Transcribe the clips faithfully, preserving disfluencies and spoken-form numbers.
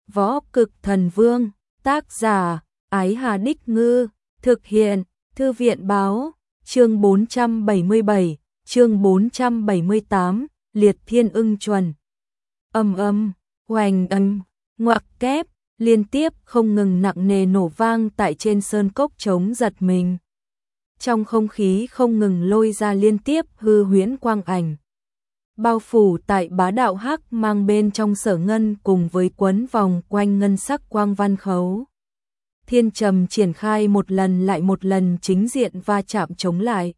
Võ Cực Thần Vương, tác giả, Ái Hà Đích Ngư, thực hiện, Thư viện Báo, chương bốn trăm bảy mươi bảy, chương bốn trăm bảy mươi tám, Liệt Thiên Ưng Chuẩn. Âm âm, hoành âm, ngoặc kép, liên tiếp không ngừng nặng nề nổ vang tại trên sơn cốc trống giật mình. Trong không khí không ngừng lôi ra liên tiếp hư huyễn quang ảnh. Bao phủ tại bá đạo hắc mang bên trong Sở Ngân cùng với quấn vòng quanh ngân sắc quang văn khấu. Thiên Trầm triển khai một lần lại một lần chính diện va chạm chống lại.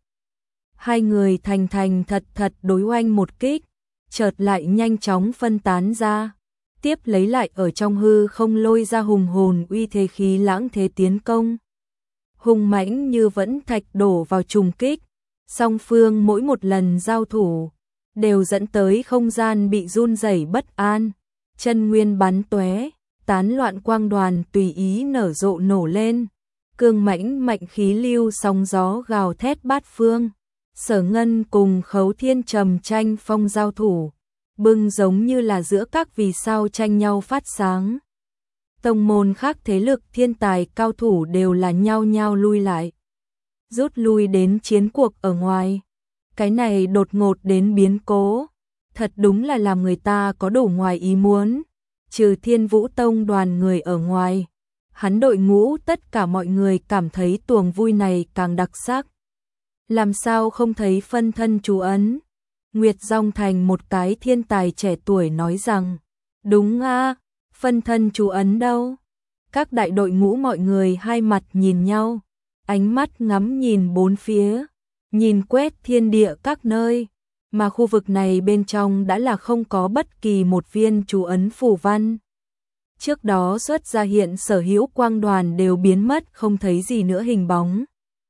Hai người thành thành thật thật đối oanh một kích, chợt lại nhanh chóng phân tán ra, tiếp lấy lại ở trong hư không lôi ra hùng hồn uy thế khí lãng thế tiến công. Hùng mãnh như vẫn thạch đổ vào trùng kích, song phương mỗi một lần giao thủ đều dẫn tới không gian bị run rẩy bất an, chân nguyên bắn tóe, tán loạn quang đoàn tùy ý nở rộ nổ lên, cương mãnh mạnh khí lưu sóng gió gào thét bát phương. Sở Ngân cùng Khấu Thiên Trầm tranh phong giao thủ, bưng giống như là giữa các vì sao tranh nhau phát sáng. Tông môn khác thế lực thiên tài cao thủ đều là nhao nhao lui lại, rút lui đến chiến cuộc ở ngoài. Cái này đột ngột đến biến cố, thật đúng là làm người ta có đủ ngoài ý muốn. Trừ Thiên Vũ Tông đoàn người ở ngoài, hắn đội ngũ tất cả mọi người cảm thấy tuồng vui này càng đặc sắc. Làm sao không thấy phân thân chú ấn? Nguyệt Dung Thành một cái thiên tài trẻ tuổi nói rằng, đúng a, phân thân chú ấn đâu? Các đại đội ngũ mọi người hai mặt nhìn nhau, ánh mắt ngắm nhìn bốn phía, nhìn quét thiên địa các nơi, mà khu vực này bên trong đã là không có bất kỳ một viên chú ấn phù văn. Trước đó xuất ra hiện sở hữu quang đoàn đều biến mất không thấy gì nữa hình bóng.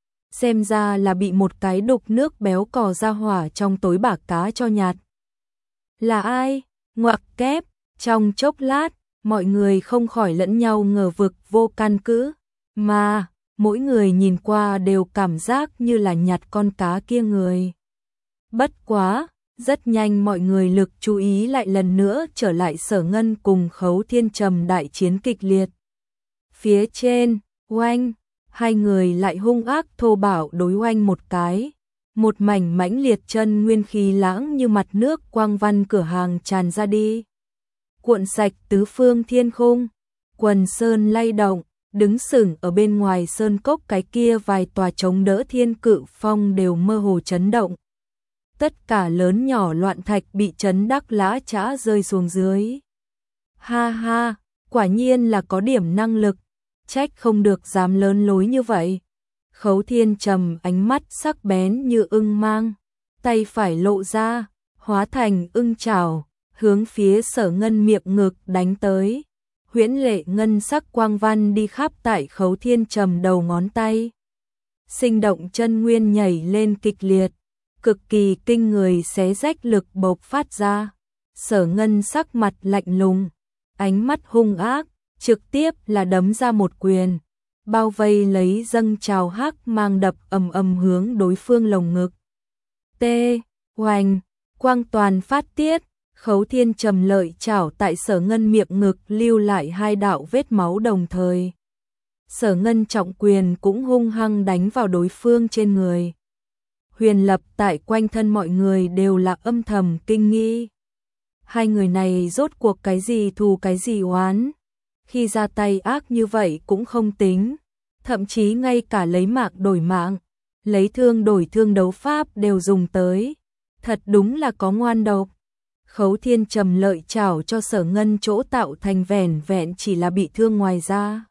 Xem ra là bị một cái đục nước béo cò ra hỏa trong tối bả cá cho nhạt. Là ai? Ngoặc kép, trong chốc lát, mọi người không khỏi lẫn nhau ngờ vực vô căn cứ, mà mỗi người nhìn qua đều cảm giác như là nhặt con cá kia người. Bất quá, rất nhanh mọi người lực chú ý lại lần nữa trở lại Sở Ngân cùng Khấu Thiên Trầm đại chiến kịch liệt. Phía trên, oanh, hai người lại hung ác thô bạo đối oanh một cái. Một mảnh mãnh liệt chân nguyên khí lãng như mặt nước quang văn cửa hàng tràn ra đi. Cuộn sạch tứ phương thiên khung, quần sơn lay động, đứng sừng ở bên ngoài sơn cốc cái kia vài tòa chống đỡ thiên cự phong đều mơ hồ chấn động. Tất cả lớn nhỏ loạn thạch bị chấn đắc lã chã rơi xuống dưới. Ha ha, quả nhiên là có điểm năng lực, trách không được dám lớn lối như vậy. Khấu Thiên Trầm ánh mắt sắc bén như ưng mang, tay phải lộ ra, hóa thành ưng chảo, hướng phía Sở Ngân miệng ngực đánh tới. Huyễn lệ ngân sắc quang văn đi khắp tại Khấu Thiên Trầm đầu ngón tay. Sinh động chân nguyên nhảy lên kịch liệt, cực kỳ kinh người xé rách lực bộc phát ra. Sở Ngân sắc mặt lạnh lùng, ánh mắt hung ác, trực tiếp là đấm ra một quyền, bao vây lấy dâng trào hắc mang đập ầm ầm hướng đối phương lồng ngực. Tê, hoành, quang toàn phát tiết, Khấu Thiên Trầm lợi chảo tại Sở Ngân miệng ngực lưu lại hai đạo vết máu đồng thời. Sở Ngân trọng quyền cũng hung hăng đánh vào đối phương trên người. Huyền Lập tại quanh thân mọi người đều là âm thầm kinh nghi. Hai người này rốt cuộc cái gì thù cái gì oán. Khi ra tay ác như vậy cũng không tính, thậm chí ngay cả lấy mạng đổi mạng, lấy thương đổi thương đấu pháp đều dùng tới. Thật đúng là có ngoan độc. Khấu Thiên Trầm lợi chảo cho Sở Ngân chỗ tạo thành vẻn vẹn chỉ là bị thương ngoài da,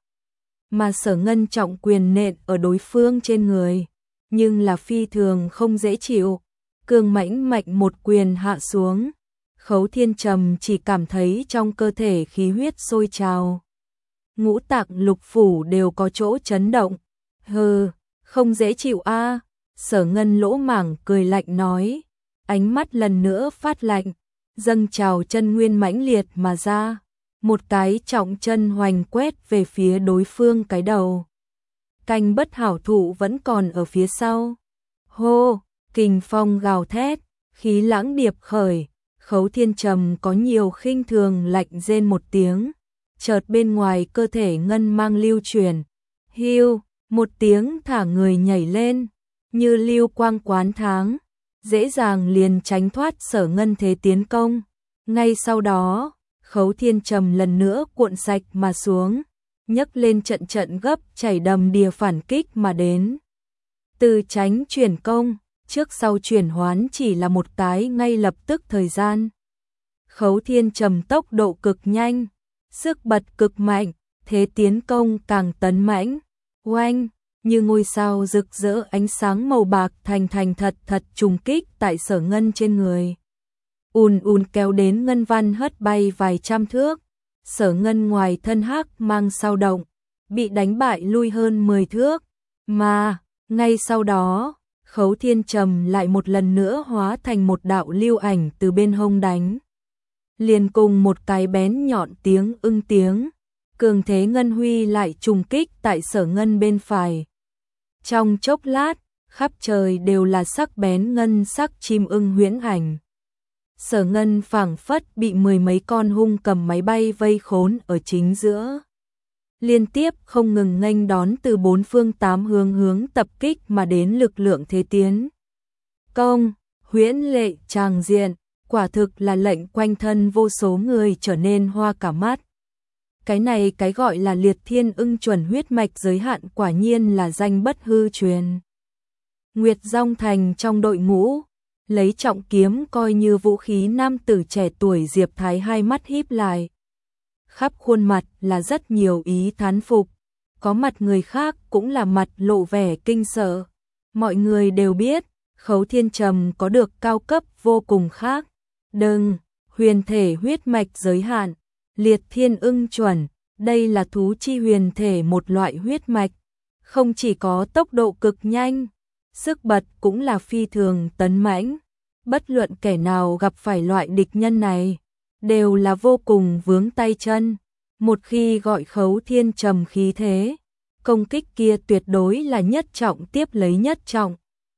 mà Sở Ngân trọng quyền nện ở đối phương trên người, nhưng là phi thường không dễ chịu. Cường mãnh mạnh một quyền hạ xuống, Khấu Thiên Trầm chỉ cảm thấy trong cơ thể khí huyết sôi trào, ngũ tạng lục phủ đều có chỗ chấn động. Hừ, không dễ chịu a. Sở Ngân lỗ mảng cười lạnh nói, ánh mắt lần nữa phát lạnh, dâng trào chân nguyên mãnh liệt mà ra, một cái trọng chân hoành quét về phía đối phương cái đầu. Canh bất hảo thụ vẫn còn ở phía sau. Hô, kình phong gào thét, khí lãng điệp khởi, Khấu Thiên Trầm có nhiều khinh thường lạnh rên một tiếng, chợt bên ngoài cơ thể ngân mang lưu truyền. Hiu, một tiếng thả người nhảy lên, như lưu quang quán tháng, dễ dàng liền tránh thoát Sở Ngân thế tiến công. Ngay sau đó, Khấu Thiên Trầm lần nữa cuộn sạch mà xuống, nhấc lên trận trận gấp chảy đầm đìa phản kích mà đến. Từ tránh chuyển công, trước sau chuyển hoán chỉ là một cái ngay lập tức thời gian. Khấu Thiên Trầm tốc độ cực nhanh, sức bật cực mạnh, thế tiến công càng tấn mãnh. Oanh, như ngôi sao rực rỡ ánh sáng màu bạc thành thành thật thật trùng kích tại Sở Ngân trên người. Ùn ùn kéo đến ngân văn hất bay vài trăm thước. Sở Ngân ngoài thân hắc mang sao động, bị đánh bại lui hơn mười thước. Mà, ngay sau đó, Khấu Thiên Trầm lại một lần nữa hóa thành một đạo lưu ảnh từ bên hông đánh. Liền cùng một cái bén nhọn tiếng ưng tiếng, cường thế ngân huy lại trùng kích tại Sở Ngân bên phải. Trong chốc lát, khắp trời đều là sắc bén ngân sắc chim ưng huyễn ảnh. Sở Ngân phảng phất bị mười mấy con hung cầm máy bay vây khốn ở chính giữa. Liên tiếp không ngừng nghênh đón từ bốn phương tám hướng hướng tập kích mà đến lực lượng thế tiến. Công, huyễn lệ tràng diện, quả thực là lệnh quanh thân vô số người trở nên hoa cả mắt. Cái này cái gọi là liệt thiên ưng chuẩn huyết mạch giới hạn quả nhiên là danh bất hư truyền. Nguyệt Dong Thành trong đội ngũ, lấy trọng kiếm coi như vũ khí nam tử trẻ tuổi Diệp Thái hai mắt híp lại. Khắp khuôn mặt là rất nhiều ý thán phục, có mặt người khác cũng là mặt lộ vẻ kinh sợ. Mọi người đều biết, Khấu Thiên Trầm có được cao cấp vô cùng khác. Đừng, huyền thể huyết mạch giới hạn, liệt thiên ưng chuẩn, đây là thú chi huyền thể một loại huyết mạch. Không chỉ có tốc độ cực nhanh, sức bật cũng là phi thường tấn mãnh. Bất luận kẻ nào gặp phải loại địch nhân này, đều là vô cùng vướng tay chân. Một khi gọi Khấu Thiên Trầm khí thế, công kích kia tuyệt đối là nhất trọng tiếp lấy nhất trọng.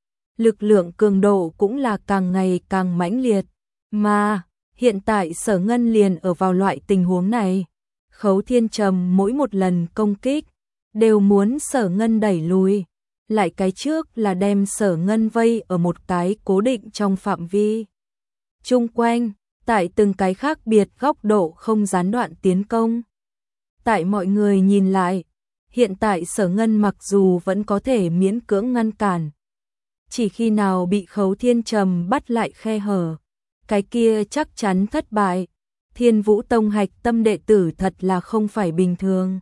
Lực lượng cường độ cũng là càng ngày càng mãnh liệt. Mà, hiện tại Sở Ngân liền ở vào loại tình huống này. Khấu Thiên Trầm mỗi một lần công kích, đều muốn Sở Ngân đẩy lùi. Lại cái trước là đem Sở Ngân vây ở một cái cố định trong phạm vi. Chung quanh, tại từng cái khác biệt góc độ không gián đoạn tiến công. Tại mọi người nhìn lại, hiện tại Sở Ngân mặc dù vẫn có thể miễn cưỡng ngăn cản. Chỉ khi nào bị Khấu Thiên Trầm bắt lại khe hở, cái kia chắc chắn thất bại. Thiên Vũ Tông hạch tâm đệ tử thật là không phải bình thường.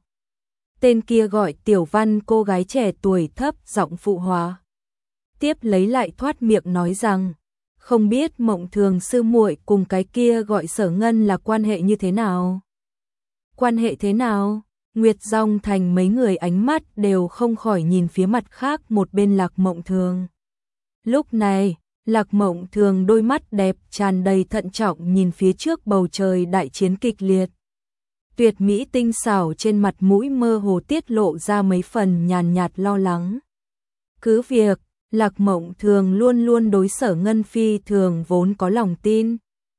Tên kia gọi Tiểu Văn, cô gái trẻ tuổi thấp giọng phụ hóa. Tiếp lấy lại thoát miệng nói rằng, không biết Mộng Thường sư muội cùng cái kia gọi Sở Ngân là quan hệ như thế nào? Quan hệ thế nào? Nguyệt Dong Thành mấy người ánh mắt đều không khỏi nhìn phía mặt khác một bên Lạc Mộng Thường. Lúc này, Lạc Mộng Thường đôi mắt đẹp tràn đầy thận trọng nhìn phía trước bầu trời đại chiến kịch liệt. Tuyệt mỹ tinh xảo trên mặt mũi mơ hồ tiết lộ ra mấy phần nhàn nhạt lo lắng. Cứ việc, Lạc Mộng Thường luôn luôn đối Sở Ngân phi thường vốn có lòng tin.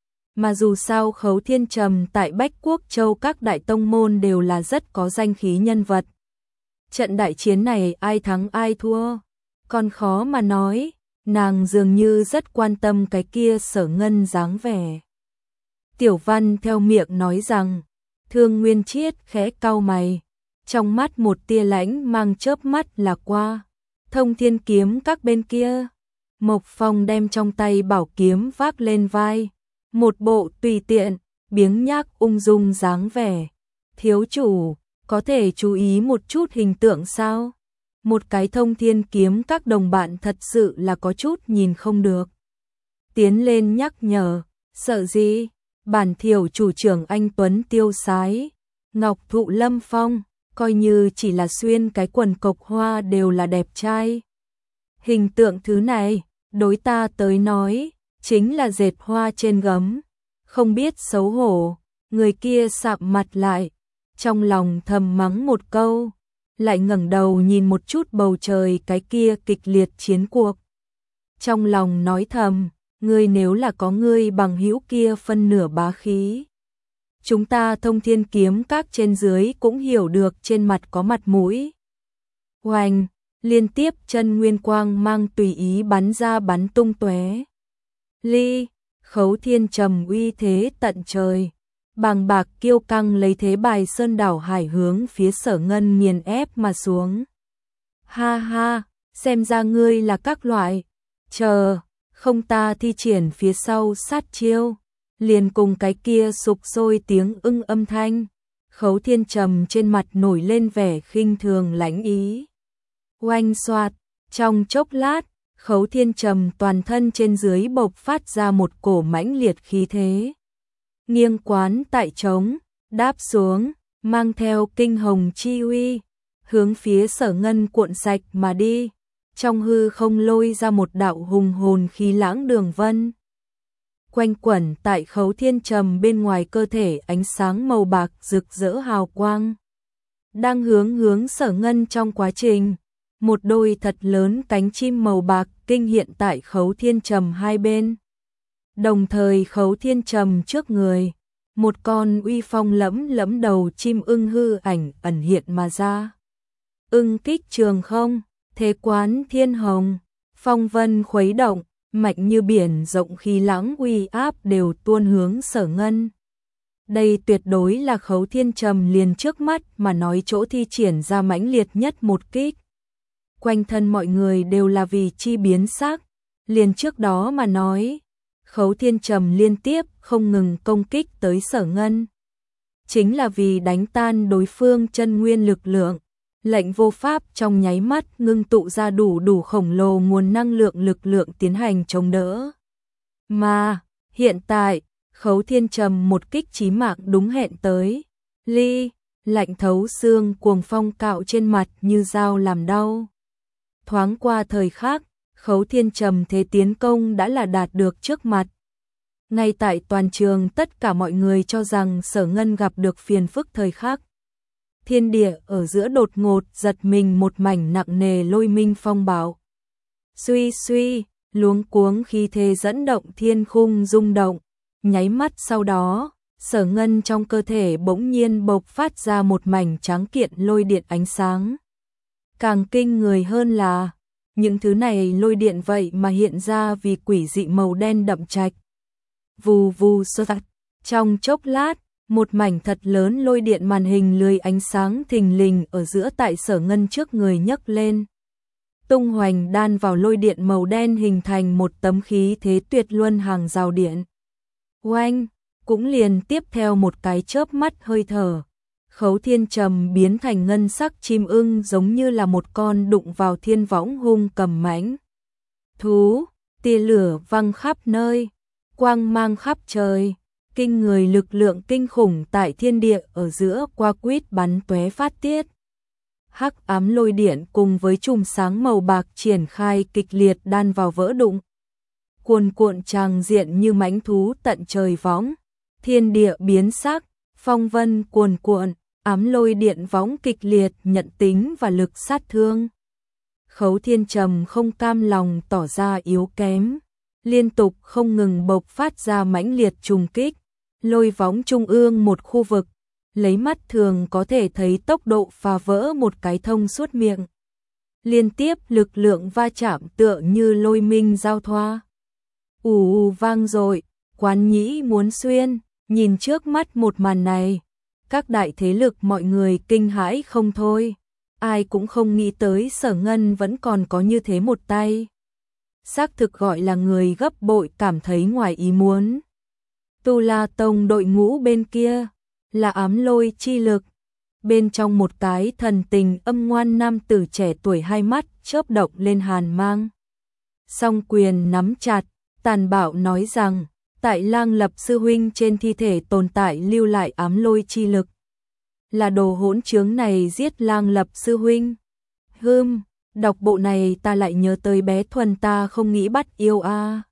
Mà dù sao Khấu Thiên Trầm tại Bách Quốc Châu các đại tông môn đều là rất có danh khí nhân vật. Trận đại chiến này ai thắng ai thua, còn khó mà nói, nàng dường như rất quan tâm cái kia Sở Ngân dáng vẻ. Tiểu Văn theo miệng nói rằng, Thương Nguyên Chiết khẽ cau mày, trong mắt một tia lãnh mang chớp mắt là qua. Thông Thiên kiếm các bên kia, Mộc Phong đem trong tay bảo kiếm vác lên vai, một bộ tùy tiện, biếng nhác ung dung dáng vẻ. Thiếu chủ, có thể chú ý một chút hình tượng sao? Một cái Thông Thiên kiếm các đồng bạn thật sự là có chút nhìn không được. Tiến lên nhắc nhở, sợ gì? Bản thiểu chủ trưởng anh Tuấn tiêu sái, ngọc thụ lâm phong, coi như chỉ là xuyên cái quần cộc hoa đều là đẹp trai. Hình tượng thứ này, đối ta tới nói, chính là dệt hoa trên gấm. Không biết xấu hổ, người kia sạm mặt lại, trong lòng thầm mắng một câu, lại ngẩng đầu nhìn một chút bầu trời cái kia kịch liệt chiến cuộc. Trong lòng nói thầm, ngươi nếu là có ngươi bằng hữu kia phân nửa bá khí, chúng ta Thông Thiên kiếm các trên dưới cũng hiểu được trên mặt có mặt mũi. Oanh, liên tiếp chân nguyên quang mang tùy ý bắn ra bắn tung tóe. Ly, Khấu Thiên Trầm uy thế tận trời, bàng bạc kiêu căng lấy thế bài sơn đảo hải hướng phía Sở Ngân nghiền ép mà xuống. Ha ha, xem ra ngươi là các loại, chờ, không ta thi triển phía sau sát chiêu, liền cùng cái kia sục sôi tiếng ưng âm thanh. Khấu Thiên Trầm trên mặt nổi lên vẻ khinh thường lãnh ý. Oanh xoạt, trong chốc lát, Khấu Thiên Trầm toàn thân trên dưới bộc phát ra một cổ mãnh liệt khí thế. Nghiêng quán tại trống, đáp xuống, mang theo kinh hồng chi uy, hướng phía Sở Ngân cuộn sạch mà đi. Trong hư không lôi ra một đạo hùng hồn khí lãng đường vân. Quanh quẩn tại Khấu Thiên Trầm bên ngoài cơ thể ánh sáng màu bạc rực rỡ hào quang. Đang hướng hướng Sở Ngân trong quá trình, một đôi thật lớn cánh chim màu bạc kinh hiện tại Khấu Thiên Trầm hai bên. Đồng thời Khấu Thiên Trầm trước người, một con uy phong lẫm lẫm đầu chim ưng hư ảnh ẩn hiện mà ra. Ưng kích trường không, thế quán thiên hồng, phong vân khuấy động, mạnh như biển rộng khí lãng uy áp đều tuôn hướng Sở Ngân. Đây tuyệt đối là Khấu Thiên Trầm liền trước mắt mà nói chỗ thi triển ra mãnh liệt nhất một kích. Quanh thân mọi người đều là vì chi biến sắc, liền trước đó mà nói, Khấu Thiên Trầm liên tiếp không ngừng công kích tới Sở Ngân. Chính là vì đánh tan đối phương chân nguyên lực lượng, lệnh vô pháp trong nháy mắt ngưng tụ ra đủ đủ khổng lồ nguồn năng lượng lực lượng tiến hành chống đỡ. Mà, hiện tại, Khấu Thiên Trầm một kích chí mạng đúng hẹn tới. Ly, lạnh thấu xương cuồng phong cạo trên mặt như dao làm đau. Thoáng qua thời khắc, Khấu Thiên Trầm thế tiến công đã là đạt được trước mặt. Ngay tại toàn trường tất cả mọi người cho rằng Sở Ngân gặp được phiền phức thời khắc. Thiên địa ở giữa đột ngột giật mình một mảnh nặng nề lôi minh phong bạo. Suy suy, luống cuống khí thế dẫn động thiên khung rung động. Nháy mắt sau đó, Sở Ngân trong cơ thể bỗng nhiên bộc phát ra một mảnh trắng kiện lôi điện ánh sáng. Càng kinh người hơn là, những thứ này lôi điện vậy mà hiện ra vì quỷ dị màu đen đậm trạch. Vù vù sơ tạt, trong chốc lát, một mảnh thật lớn lôi điện màn hình lưới ánh sáng thình lình ở giữa tại Sở Ngân trước người nhấc lên. Tung hoành đan vào lôi điện màu đen hình thành một tấm khí thế tuyệt luân hàng rào điện. Oanh, cũng liền tiếp theo một cái chớp mắt hơi thở. Khấu Thiên Trầm biến thành ngân sắc chim ưng giống như là một con đụng vào thiên võng hung cầm mãnh thú, tia lửa văng khắp nơi, quang mang khắp trời, kinh người lực lượng kinh khủng tại thiên địa ở giữa qua quýt bắn tóe phát tiết. Hắc ám lôi điện cùng với chùm sáng màu bạc triển khai kịch liệt đan vào vỡ đụng. Cuồn cuộn tràng diện như mãnh thú tận trời võng, thiên địa biến sắc, phong vân cuồn cuộn, ám lôi điện võng kịch liệt nhận tính và lực sát thương. Khấu Thiên Trầm không cam lòng tỏ ra yếu kém, liên tục không ngừng bộc phát ra mãnh liệt trùng kích, lôi võng trung ương một khu vực, lấy mắt thường có thể thấy tốc độ phá vỡ một cái thông suốt miệng. Liên tiếp lực lượng va chạm tựa như lôi minh giao thoa. Ù ù vang dội, quán nhĩ muốn xuyên, nhìn trước mắt một màn này, các đại thế lực mọi người kinh hãi không thôi, ai cũng không nghĩ tới Sở Ngân vẫn còn có như thế một tay. Xác thực gọi là người gấp bội cảm thấy ngoài ý muốn. Tu La Tông đội ngũ bên kia, là ám lôi chi lực. Bên trong một cái thần tình âm ngoan nam tử trẻ tuổi hai mắt chớp động lên hàn mang. Song quyền nắm chặt, tàn bạo nói rằng, tại Lang Lập sư huynh trên thi thể tồn tại lưu lại ám lôi chi lực. Là đồ hỗn trướng này giết Lang Lập sư huynh. Hừm, đọc bộ này ta lại nhớ tới bé Thuần ta không nghĩ bắt yêu a. À.